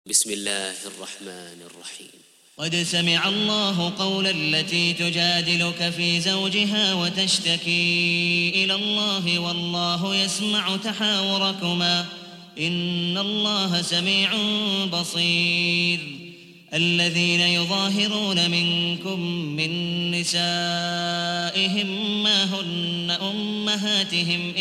بسم الله الرحمن الرحيم. قد سمع الله قول التي تجادلك في زوجها وتشتكي إلى الله والله يسمع تحاوركما إن الله سميع بصير. الذين يظاهرون منكم من نسائهم ما هن أمهاتهم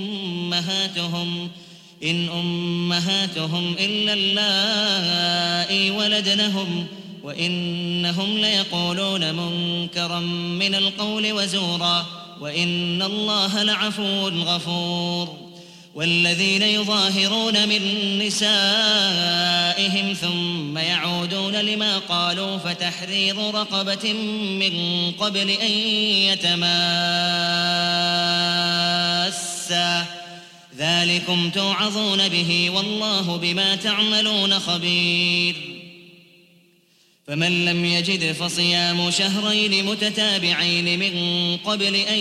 إن أمهاتهم إلا اللائي ولدنهم وإنهم ليقولون منكرا من القول وزورا وإن الله لعفو غفور. والذين يظاهرون من نسائهم ثم يعودون لما قالوا فتحرير رقبة من قبل أن يتماسا ذلكم توعظون به والله بما تعملون خبير. فمن لم يجد فصيام شهرين متتابعين من قبل أن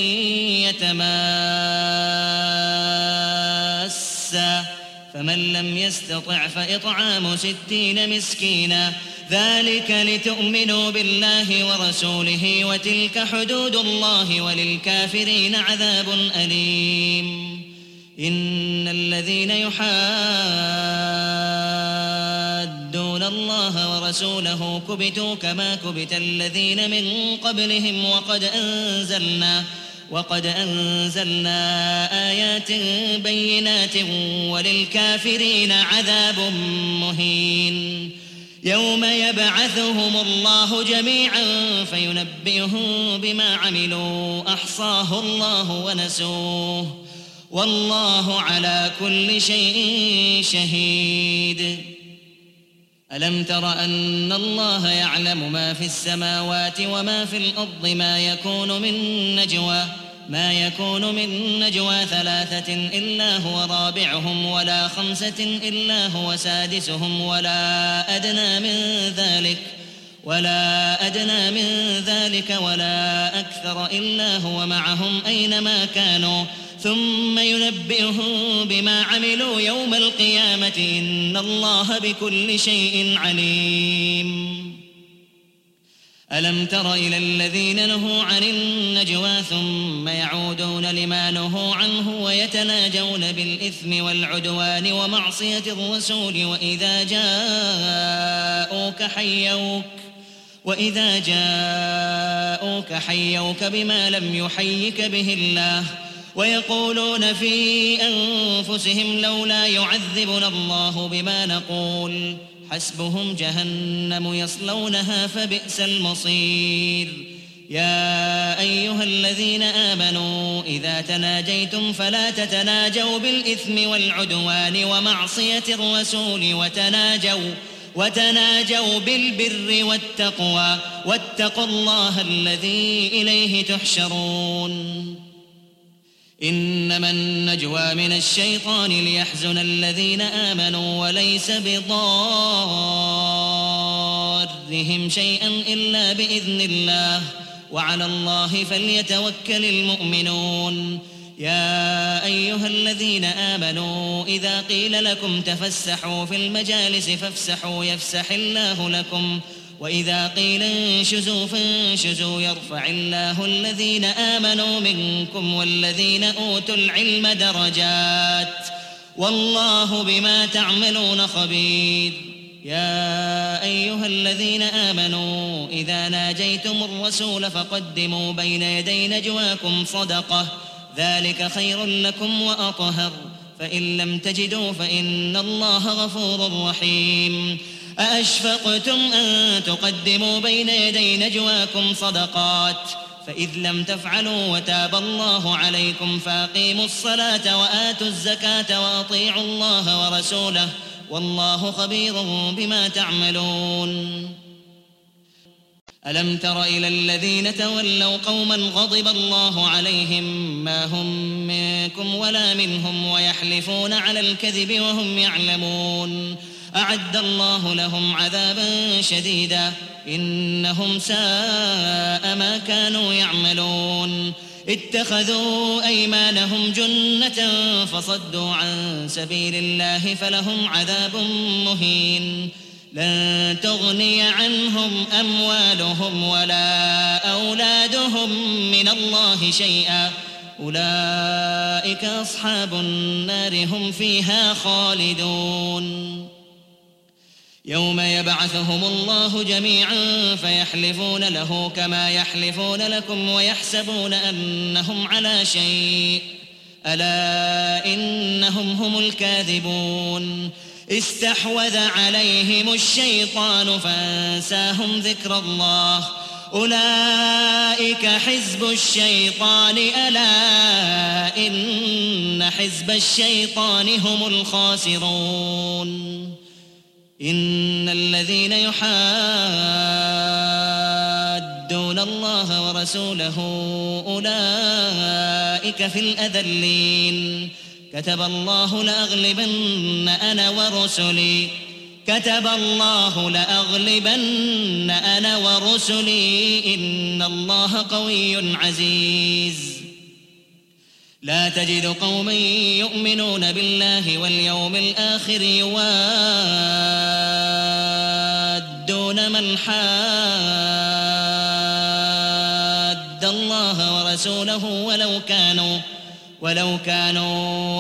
يتماسا فمن لم يستطع فإطعام 60 مسكينا ذلك لتؤمنوا بالله ورسوله وتلك حدود الله وللكافرين عذاب أليم. إن الذين يحادون الله ورسوله كبتوا كما كبت الذين من قبلهم وقد أنزلنا آيات بينات وللكافرين عذاب مهين. يوم يبعثهم الله جميعا فينبئهم بما عملوا أحصاه الله ونسوه والله على كل شيء شهيد. ألم تر أن الله يعلم ما في السماوات وما في الأرض ما يكون من نجوى 3 إلا هو رابعهم ولا 5 إلا هو سادسهم ولا أدنى من ذلك ولا أكثر إلا هو معهم أينما كانوا ثم ينبئهم بما عملوا يوم القيامة إن الله بكل شيء عليم. ألم تر إلى الذين نهوا عن النجوى ثم يعودون لما نهوا عنه ويتناجون بالإثم والعدوان ومعصية الرسول وإذا جاءوك حيوك بما لم يحيك به الله ويقولون في أنفسهم لولا يعذبنا الله بما نقول حسبهم جهنم يصلونها فبئس المصير. يا أيها الذين آمنوا إذا تناجيتم فلا تتناجوا بالإثم والعدوان ومعصية الرسول وتناجوا بالبر والتقوى واتقوا الله الذي إليه تحشرون. إنما النجوى من الشيطان ليحزن الذين آمنوا وليس بضارهم شيئا إلا بإذن الله وعلى الله فليتوكل المؤمنون. يا أيها الذين آمنوا إذا قيل لكم تفسحوا في المجالس فافسحوا يفسح الله لكم وإذا قيل انشزوا فانشزوا يرفع الله الذين آمنوا منكم والذين أوتوا العلم درجات والله بما تعملون خبير. يا أيها الذين آمنوا إذا ناجيتم الرسول فقدموا بين يدي نجواكم صدقة ذلك خير لكم وأطهر فإن لم تجدوا فإن الله غفور رحيم. أأشفقتم أن تقدموا بين يدي نجواكم صدقات فإذ لم تفعلوا وتاب الله عليكم فأقيموا الصلاة وآتوا الزكاة وأطيعوا الله ورسوله والله خبير بما تعملون. ألم تر إلى الذين تولوا قوما غضب الله عليهم ما هم منكم ولا منهم ويحلفون على الكذب وهم يعلمون أعد الله لهم عذابا شديدا إنهم ساء ما كانوا يعملون. اتخذوا أيمانهم جنة فصدوا عن سبيل الله فلهم عذاب مهين. لن تغني عنهم أموالهم ولا أولادهم من الله شيئا أولئك أصحاب النار هم فيها خالدون يوم يبعثهم الله جميعا فيحلفون له كما يحلفون لكم ويحسبون أنهم على شيء ألا إنهم هم الكاذبون استحوذ عليهم الشيطان فانساهم ذكر الله أولئك حزب الشيطان ألا إن حزب الشيطان هم الخاسرون إن الذين يحادون الله ورسوله أولئك في الأذلين كتب الله لأغلبن أنا ورسلي إن الله قوي عزيز لا تجد قوما يؤمنون بالله واليوم الآخر يوادون من حاد الله ورسوله ولو كانوا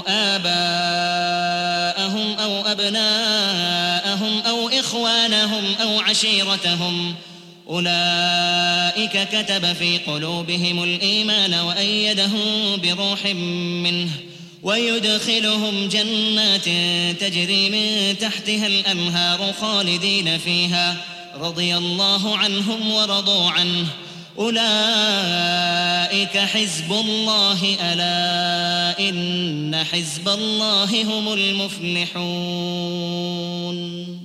آباءهم أو أبناءهم أو إخوانهم أو عشيرتهم أولئك كتب في قلوبهم الإيمان وأيدهم بروح منه ويدخلهم جنات تجري من تحتها الأنهار خالدين فيها رضي الله عنهم ورضوا عنه أولئك حزب الله ألا إن حزب الله هم المفلحون